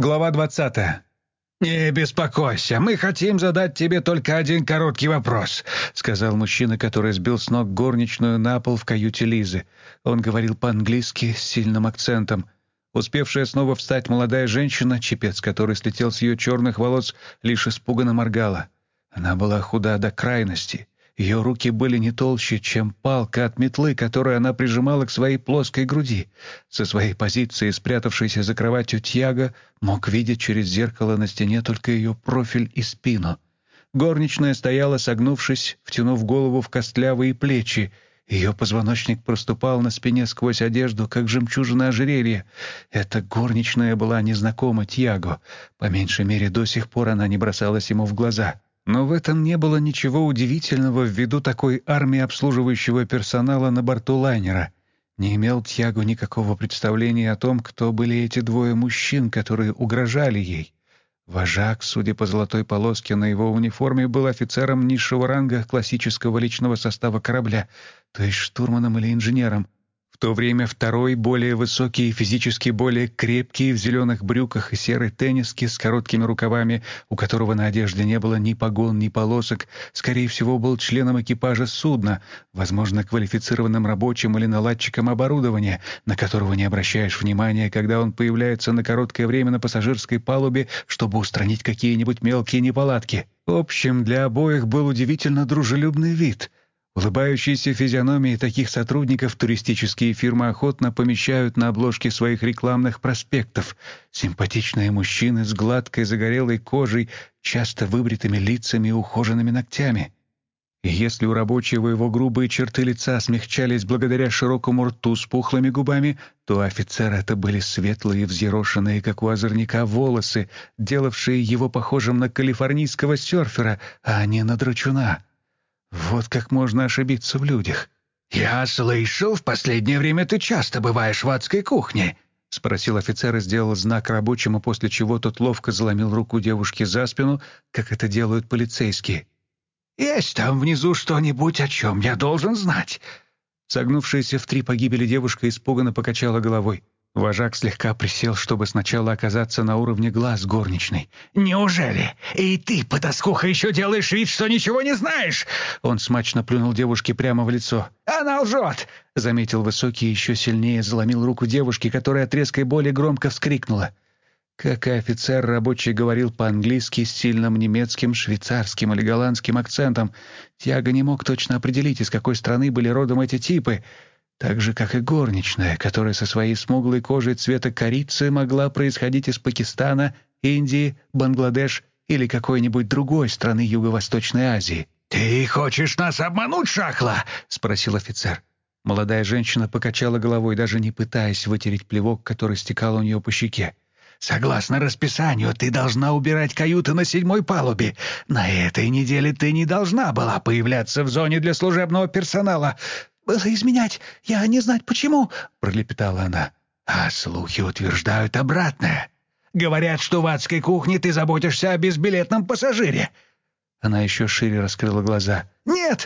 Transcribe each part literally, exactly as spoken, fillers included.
Глава двадцатая. «Не беспокойся, мы хотим задать тебе только один короткий вопрос», — сказал мужчина, который сбил с ног горничную на пол в каюте Лизы. Он говорил по-английски с сильным акцентом. Успевшая снова встать молодая женщина, чепец который слетел с ее черных волос, лишь испуганно моргала. Она была худа до крайности. Ее руки были не толще, чем палка от метлы, которую она прижимала к своей плоской груди. Со своей позиции, спрятавшейся за кроватью, Тьяго мог видеть через зеркало на стене только ее профиль и спину. Горничная стояла, согнувшись, втянув голову в костлявые плечи. Ее позвоночник проступал на спине сквозь одежду, как жемчужина ожерелья. Эта горничная была незнакома Тьяго. По меньшей мере, до сих пор она не бросалась ему в глаза. Но в этом не было ничего удивительного ввиду такой армии обслуживающего персонала на борту лайнера. Не имел Тьяго никакого представления о том, кто были эти двое мужчин, которые угрожали ей. Вожак, судя по золотой полоске на его униформе, был офицером низшего ранга классического личного состава корабля, то есть штурманом или инженером. В то время второй, более высокий и физически более крепкий, в зеленых брюках и серой тенниске с короткими рукавами, у которого на одежде не было ни погон, ни полосок, скорее всего, был членом экипажа судна, возможно, квалифицированным рабочим или наладчиком оборудования, на которого не обращаешь внимания, когда он появляется на короткое время на пассажирской палубе, чтобы устранить какие-нибудь мелкие неполадки. В общем, для обоих был удивительно дружелюбный вид. Улыбающиеся физиономии таких сотрудников туристические фирмы охотно помещают на обложки своих рекламных проспектов. Симпатичные мужчины с гладкой загорелой кожей, часто выбритыми лицами и ухоженными ногтями. И если у рабочего его грубые черты лица смягчались благодаря широкому рту с пухлыми губами, то у офицера это были светлые, взъерошенные, как у озорника, волосы, делавшие его похожим на калифорнийского серфера, а не на драчуна. Вот как можно ошибиться в людях. «Я слышал, в последнее время ты часто бываешь в адской кухне», — спросил офицер и сделал знак рабочему, после чего тот ловко заломил руку девушки за спину, как это делают полицейские. «Есть там внизу что-нибудь, о чем я должен знать?» Согнувшаяся в три погибели девушка испуганно покачала головой. Вожак слегка присел, чтобы сначала оказаться на уровне глаз горничной. «Неужели? И ты, потаскуха, еще делаешь вид, что ничего не знаешь?» Он смачно плюнул девушке прямо в лицо. «Она лжет!» — заметил высокий, еще сильнее заломил руку девушки, которая от резкой боли громко вскрикнула. Как и офицер, рабочий говорил по-английски с сильным немецким, швейцарским или голландским акцентом. Тьяго не мог точно определить, из какой страны были родом эти типы, так же, как и горничная, которая со своей смуглой кожей цвета корицы могла происходить из Пакистана, Индии, Бангладеш или какой-нибудь другой страны Юго-Восточной Азии. «Ты хочешь нас обмануть, Шахла?» — спросил офицер. Молодая женщина покачала головой, даже не пытаясь вытереть плевок, который стекал у нее по щеке. «Согласно расписанию, ты должна убирать каюты на седьмой палубе. На этой неделе ты не должна была появляться в зоне для служебного персонала». «Было изменять, я не знать почему», — пролепетала она. «А слухи утверждают обратное. Говорят, что в адской кухне ты заботишься о безбилетном пассажире». Она еще шире раскрыла глаза. «Нет!»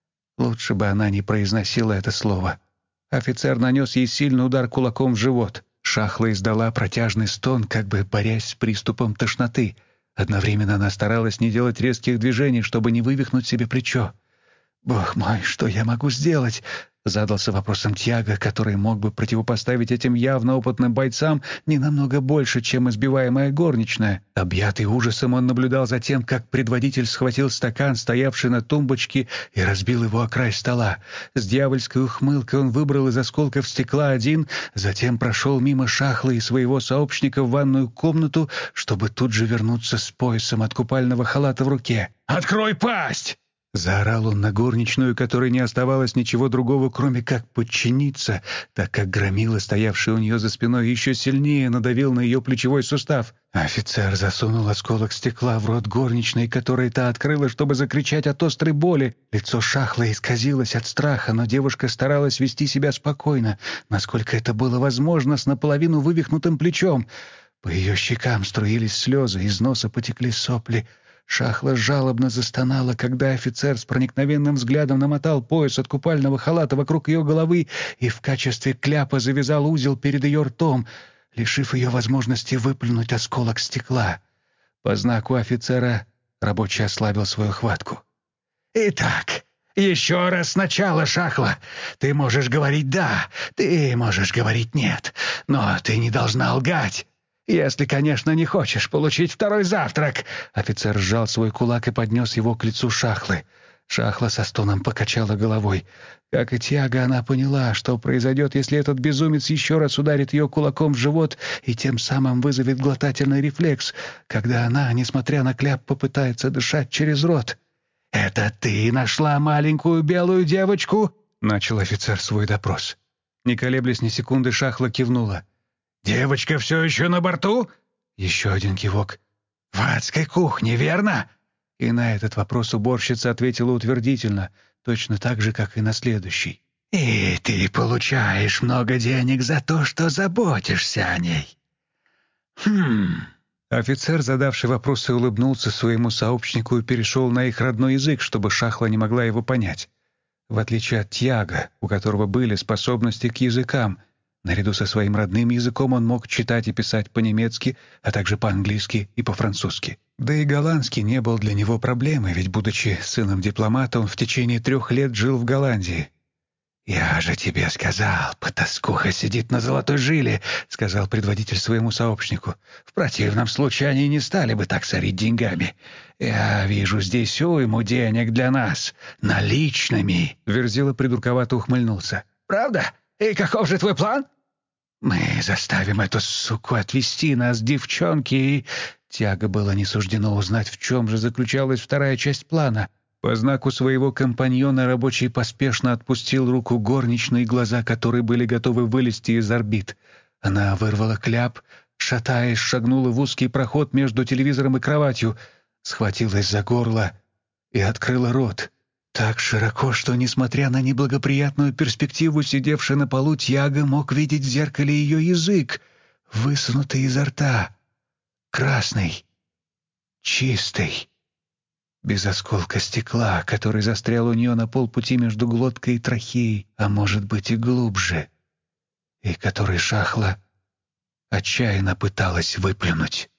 Лучше бы она не произносила это слово. Офицер нанес ей сильный удар кулаком в живот. Шахла издала протяжный стон, как бы борясь с приступом тошноты. Одновременно она старалась не делать резких движений, чтобы не вывихнуть себе плечо. «Бог мой, что я могу сделать?» — задался вопросом Тьяго, который мог бы противопоставить этим явно опытным бойцам не намного больше, чем избиваемая горничная. Объятый ужасом, он наблюдал за тем, как предводитель схватил стакан, стоявший на тумбочке, и разбил его о край стола. С дьявольской ухмылкой он выбрал из осколков стекла один, затем прошел мимо Шахлы и своего сообщника в ванную комнату, чтобы тут же вернуться с поясом от купального халата в руке. «Открой пасть!» Заорал он на горничную, которой не оставалось ничего другого, кроме как подчиниться, так как громила, стоявший у нее за спиной, еще сильнее надавил на ее плечевой сустав. Офицер засунул осколок стекла в рот горничной, которой та открыла, чтобы закричать от острой боли. Лицо Шахлы исказилось от страха, но девушка старалась вести себя спокойно, насколько это было возможно, с наполовину вывихнутым плечом. По ее щекам струились слезы, из носа потекли сопли. Шахла жалобно застонала, когда офицер с проникновенным взглядом намотал пояс от купального халата вокруг ее головы и в качестве кляпа завязал узел перед ее ртом. лишив ее возможности выплюнуть осколок стекла. По знаку офицера рабочий ослабил свою хватку. «Итак, еще раз сначала, Шахла. Ты можешь говорить «да», ты можешь говорить «нет», но ты не должна лгать. Если, конечно, не хочешь получить второй завтрак». Офицер сжал свой кулак и поднес его к лицу Шахлы. Шахла со стоном покачала головой. Как и Тьяго, она поняла, что произойдет, если этот безумец еще раз ударит ее кулаком в живот и тем самым вызовет глотательный рефлекс, когда она, несмотря на кляп, попытается дышать через рот. «Это ты нашла маленькую белую девочку?» — начал офицер свой допрос. Не колеблясь ни секунды, Шахла кивнула. «Девочка все еще на борту?» Еще один кивок. «В адской кухне, верно?» И на этот вопрос уборщица ответила утвердительно, точно так же, как и на следующий. «И ты получаешь много денег за то, что заботишься о ней?» «Хм...» Офицер, задавший вопросы, улыбнулся своему сообщнику и перешел на их родной язык, чтобы Шахла не могла его понять. В отличие от Тьяго, у которого были способности к языкам, наряду со своим родным языком он мог читать и писать по-немецки, а также по-английски и по-французски. Да и голландский не был для него проблемой, ведь, будучи сыном дипломата, он в течение трех лет жил в Голландии. «Я же тебе сказал, потаскуха сидит на золотой жиле», — сказал предводитель своему сообщнику. «В противном случае они не стали бы так сорить деньгами. Я вижу здесь уйму денег для нас, наличными». Верзила придурковато ухмыльнулся. «Правда? И каков же твой план?» «Мы заставим эту суку отвезти нас, девчонки, и...» Тьяго было не суждено узнать, в чем же заключалась вторая часть плана. По знаку своего компаньона рабочий поспешно отпустил руку горничной, глаза которой были готовы вылезти из орбит. Она вырвала кляп, шатаясь, шагнула в узкий проход между телевизором и кроватью, схватилась за горло и открыла рот. Так широко, что, несмотря на неблагоприятную перспективу, сидевший на полу Тьяго мог видеть в зеркале ее язык, высунутый изо рта, красный, чистый, без осколка стекла, который застрял у нее на полпути между глоткой и трахеей, а может быть и глубже, и который Шахла отчаянно пыталась выплюнуть.